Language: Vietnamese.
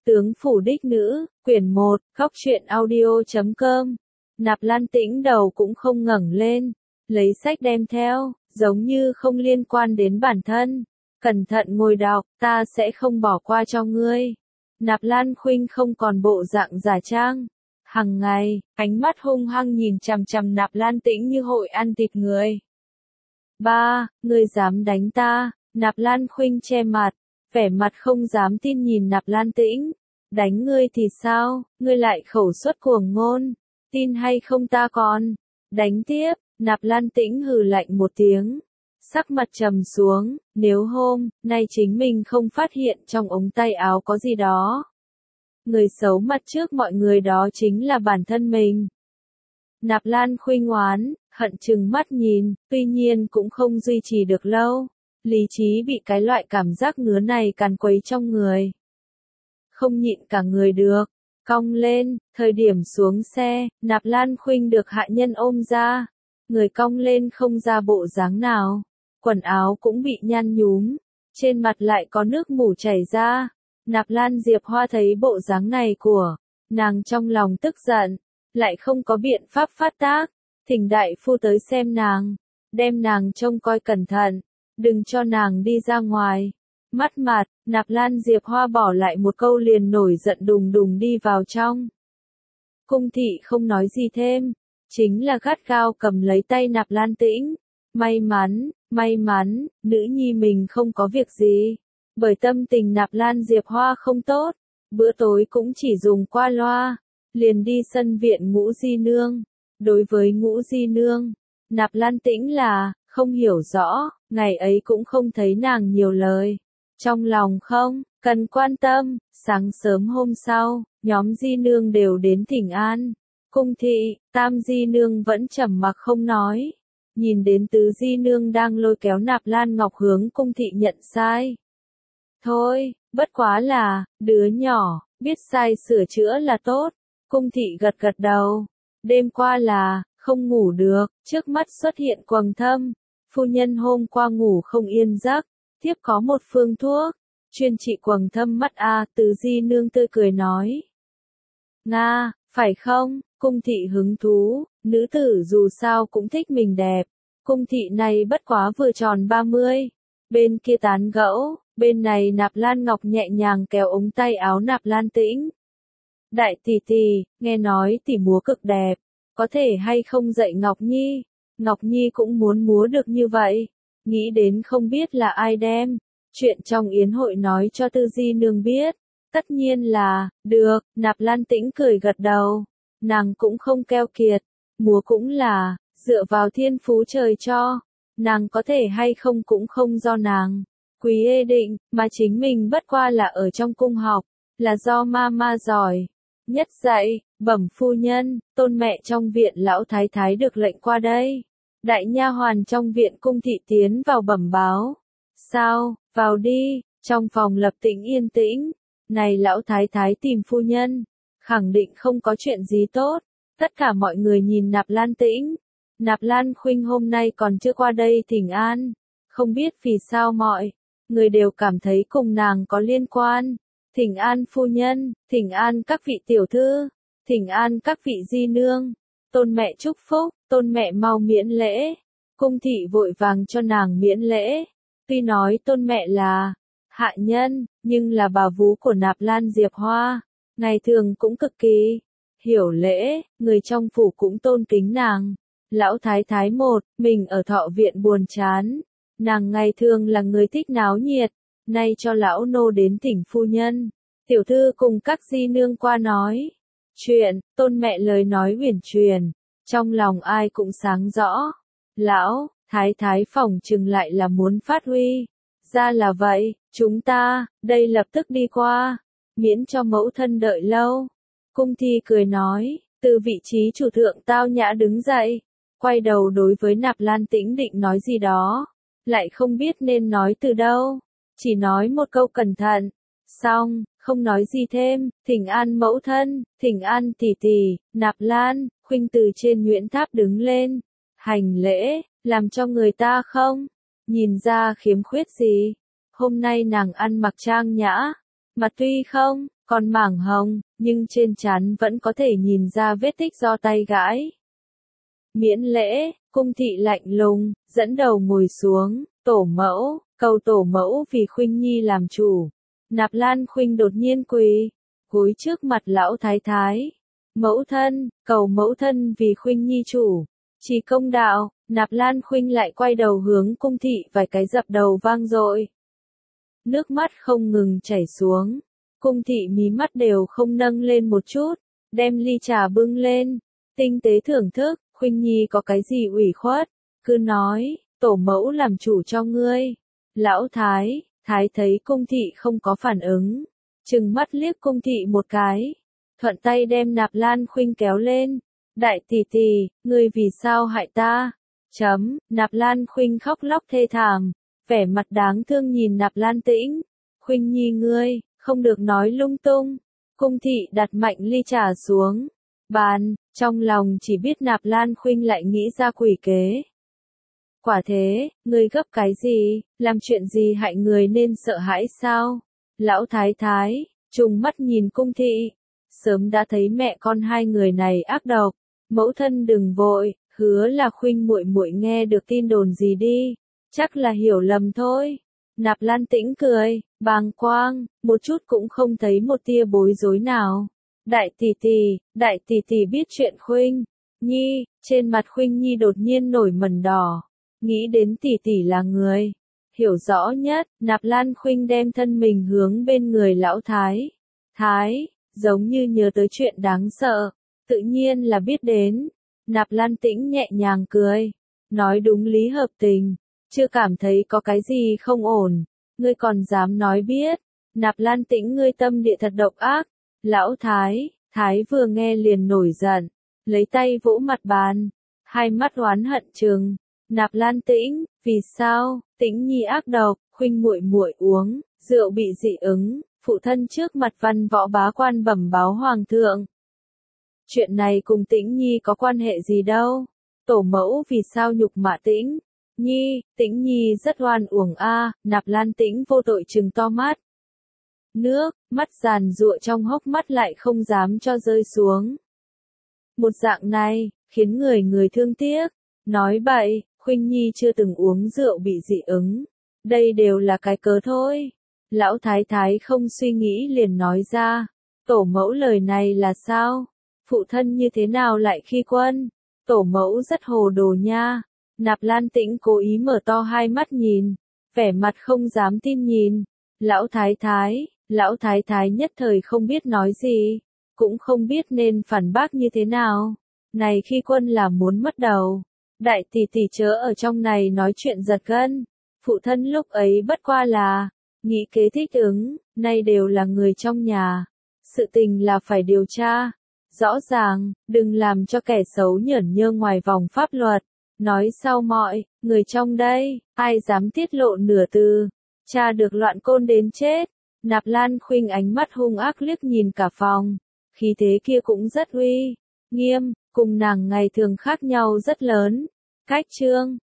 Tướng phủ đích nữ, quyển 1, Góc truyện audio.com. Nạp Lan Tĩnh đầu cũng không ngẩng lên, lấy sách đem theo, giống như không liên quan đến bản thân. Cẩn thận ngồi đọc, ta sẽ không bỏ qua cho ngươi. Nạp Lan Khuynh không còn bộ dạng giả trang. Hằng ngày, ánh mắt hung hăng nhìn chằm chằm Nạp Lan Tĩnh như hội ăn thịt người. Ba, ngươi dám đánh ta? Nạp Lan Khuynh che mặt, vẻ mặt không dám tin nhìn Nạp Lan Tĩnh. Đánh ngươi thì sao, ngươi lại khẩu xuất cuồng ngôn, tin hay không ta còn đánh tiếp. Nạp Lan Tĩnh hừ lạnh một tiếng, sắc mặt trầm xuống, nếu hôm nay chính mình không phát hiện trong ống tay áo có gì đó, người xấu mặt trước mọi người đó chính là bản thân mình. Nạp Lan Khuynh oán hận trừng mắt nhìn, tuy nhiên cũng không duy trì được lâu, lý trí bị cái loại cảm giác ngứa này càn quấy trong người. Không nhịn cả người được, cong lên, thời điểm xuống xe, Nạp Lan Khuynh được hạ nhân ôm ra, người cong lên không ra bộ dáng nào, quần áo cũng bị nhăn nhúm, trên mặt lại có nước mủ chảy ra. Nạp Lan Diệp Hoa thấy bộ dáng này của nàng trong lòng tức giận, lại không có biện pháp phát tác, thỉnh đại phu tới xem nàng, đem nàng trông coi cẩn thận, đừng cho nàng đi ra ngoài. Mắt mặt, Nạp Lan Diệp Hoa bỏ lại một câu liền nổi giận đùng đùng đi vào trong. Cung thị không nói gì thêm, chính là gắt gao cầm lấy tay Nạp Lan Tĩnh. May mắn, nữ nhi mình không có việc gì. Bởi tâm tình Nạp Lan Diệp Hoa không tốt, bữa tối cũng chỉ dùng qua loa, liền đi sân viện Ngũ Di Nương. Đối với Ngũ Di Nương, Nạp Lan Tĩnh là không hiểu rõ, ngày ấy cũng không thấy nàng nhiều lời. Trong lòng không cần quan tâm. Sáng sớm hôm sau, nhóm Di Nương đều đến thỉnh an. Cung thị, Tam Di Nương vẫn trầm mặc không nói. Nhìn đến Tứ Di Nương đang lôi kéo Nạp Lan Ngọc hướng cung thị nhận sai. Thôi, bất quá là đứa nhỏ, biết sai sửa chữa là tốt. Cung thị gật gật đầu. Đêm qua là không ngủ được, trước mắt xuất hiện quầng thâm. Phu nhân hôm qua ngủ không yên giấc, tiếp có một phương thuốc chuyên trị quầng thâm mắt a. Tứ Di Nương tươi cười nói. Nga, phải không? Cung thị hứng thú, nữ tử dù sao cũng thích mình đẹp. Cung thị này bất quá vừa tròn 30. Bên kia tán gẫu, bên này Nạp Lan Ngọc nhẹ nhàng kéo ống tay áo Nạp Lan Tĩnh. Đại tỷ tỷ, nghe nói tỷ múa cực đẹp, có thể hay không dạy Ngọc Nhi? Ngọc Nhi cũng muốn múa được như vậy. Nghĩ đến không biết là ai đem chuyện trong yến hội nói cho Tư Di Nương biết. Tất nhiên là được. Nạp Lan Tĩnh cười gật đầu. Nàng cũng không keo kiệt, múa cũng là dựa vào thiên phú trời cho, nàng có thể hay không cũng không do nàng quý ê định, mà chính mình bất qua là ở trong cung học, là do ma giỏi nhất dạy. Bẩm phu nhân, tôn mẹ trong viện lão thái thái được lệnh qua đây. Đại nha hoàn trong viện cung thị tiến vào bẩm báo. Sao, vào đi. Trong phòng lập tĩnh yên tĩnh. Này lão thái thái tìm phu nhân, khẳng định không có chuyện gì tốt. Tất cả mọi người nhìn Nạp Lan Tĩnh. Nạp Lan Khuynh hôm nay còn chưa qua đây thỉnh an, không biết vì sao mọi người đều cảm thấy cùng nàng có liên quan. Thỉnh an phu nhân, thỉnh an các vị tiểu thư, thỉnh an các vị di nương. Tôn mẹ chúc phúc, tôn mẹ mau miễn lễ. Cung thị vội vàng cho nàng miễn lễ. Tuy nói tôn mẹ là hạ nhân, nhưng là bà vú của Nạp Lan Diệp Hoa, ngày thường cũng cực kỳ hiểu lễ, người trong phủ cũng tôn kính nàng. Lão thái thái một, mình ở thọ viện buồn chán. Nàng ngày thường là người thích náo nhiệt, nay cho lão nô đến thỉnh phu nhân. Tiểu thư cùng các di nương qua nói chuyện, tôn mẹ lời nói huyền truyền, trong lòng ai cũng sáng rõ. Lão thái thái phỏng chừng lại là muốn phát huy. Ra là vậy, chúng ta đây lập tức đi qua, miễn cho mẫu thân đợi lâu. Cung thi cười nói, từ vị trí chủ thượng tao nhã đứng dậy, quay đầu đối với Nạp Lan Tĩnh định nói gì đó, lại không biết nên nói từ đâu, chỉ nói một câu cẩn thận, xong, không nói gì thêm. Thỉnh an mẫu thân, thỉnh an tỷ tỷ. Nạp Lan Khuynh từ trên Nguyễn Tháp đứng lên, hành lễ, làm cho người ta không nhìn ra khiếm khuyết gì. Hôm nay nàng ăn mặc trang nhã, mặt tuy không còn mảng hồng, nhưng trên trán vẫn có thể nhìn ra vết tích do tay gãi. Miễn lễ, Cung thị lạnh lùng, dẫn đầu ngồi xuống, tổ mẫu, cầu tổ mẫu vì Khuynh Nhi làm chủ. Nạp Lan Khuynh đột nhiên quỳ, cúi trước mặt lão thái thái. Mẫu thân, cầu mẫu thân vì Khuynh Nhi chủ. Chỉ công đạo, Nạp Lan Khuynh lại quay đầu hướng Cung thị vài cái dập đầu vang dội. Nước mắt không ngừng chảy xuống. Cung thị mí mắt đều không nâng lên một chút, đem ly trà bưng lên, tinh tế thưởng thức. Khuynh Nhi có cái gì ủy khuất, cứ nói, tổ mẫu làm chủ cho ngươi. Lão thái thấy Cung thị không có phản ứng, trừng mắt liếc Cung thị một cái, thuận tay đem Nạp Lan Khuynh kéo lên. Đại tỷ tỷ, ngươi vì sao hại ta? Nạp Lan Khuynh khóc lóc thê thảm, vẻ mặt đáng thương nhìn Nạp Lan Tĩnh. Khuynh Nhi ngươi, không được nói lung tung. Cung thị đặt mạnh ly trà xuống bàn, trong lòng chỉ biết Nạp Lan Khuynh lại nghĩ ra quỷ kế. Quả thế, ngươi gấp cái gì, làm chuyện gì hại người nên sợ hãi sao? Lão thái thái, trùng mắt nhìn Cung thị, sớm đã thấy mẹ con hai người này ác độc. Mẫu thân đừng vội, hứa là Khuynh muội muội nghe được tin đồn gì đi, chắc là hiểu lầm thôi. Nạp Lan Tĩnh cười, bàng quang, một chút cũng không thấy một tia bối rối nào. Đại tỷ tỷ biết chuyện Khuynh Nhi, trên mặt Khuynh Nhi đột nhiên nổi mẩn đỏ, nghĩ đến tỷ tỷ là người hiểu rõ nhất. Nạp Lan Khuynh đem thân mình hướng bên người lão thái, giống như nhớ tới chuyện đáng sợ, tự nhiên là biết đến. Nạp Lan Tĩnh nhẹ nhàng cười, nói đúng lý hợp tình, chưa cảm thấy có cái gì không ổn, ngươi còn dám nói biết. Nạp Lan Tĩnh ngươi tâm địa thật độc ác. Lão thái vừa nghe liền nổi giận, lấy tay vỗ mặt bàn, hai mắt oán hận trừng. Nạp Lan Tĩnh, vì sao? Tĩnh Nhi ác độc, Khuynh muội muội uống rượu bị dị ứng, phụ thân trước mặt văn võ bá quan bẩm báo hoàng thượng. Chuyện này cùng Tĩnh Nhi có quan hệ gì đâu? Tổ mẫu vì sao nhục mạ Tĩnh Nhi? Tĩnh Nhi rất oan uổng a. Nạp Lan Tĩnh vô tội trừng to mắt. Mắt giàn giụa trong hốc mắt lại không dám cho rơi xuống. Một dạng này, khiến người thương tiếc. Nói bậy, Khuynh Nhi chưa từng uống rượu bị dị ứng. Đây đều là cái cớ thôi. Lão thái thái không suy nghĩ liền nói ra. Tổ mẫu lời này là sao? Phụ thân như thế nào lại khi quân? Tổ mẫu rất hồ đồ nha. Nạp Lan Tĩnh cố ý mở to hai mắt nhìn, vẻ mặt không dám tin nhìn. Lão thái thái nhất thời không biết nói gì, cũng không biết nên phản bác như thế nào. Này khi quân là muốn mất đầu. Đại tỷ tỷ chớ ở trong này nói chuyện giật gân. Phụ thân lúc ấy bất qua là nghĩ kế thích ứng, nay đều là người trong nhà. Sự tình là phải điều tra rõ ràng, đừng làm cho kẻ xấu nhởn nhơ ngoài vòng pháp luật. Nói sau mọi người trong đây, ai dám tiết lộ nửa từ, cha được loạn côn đến chết. Nạp Lan Khuynh ánh mắt hung ác liếc nhìn cả phòng, khí thế kia cũng rất uy nghiêm, cùng nàng ngày thường khác nhau rất lớn. Cách chương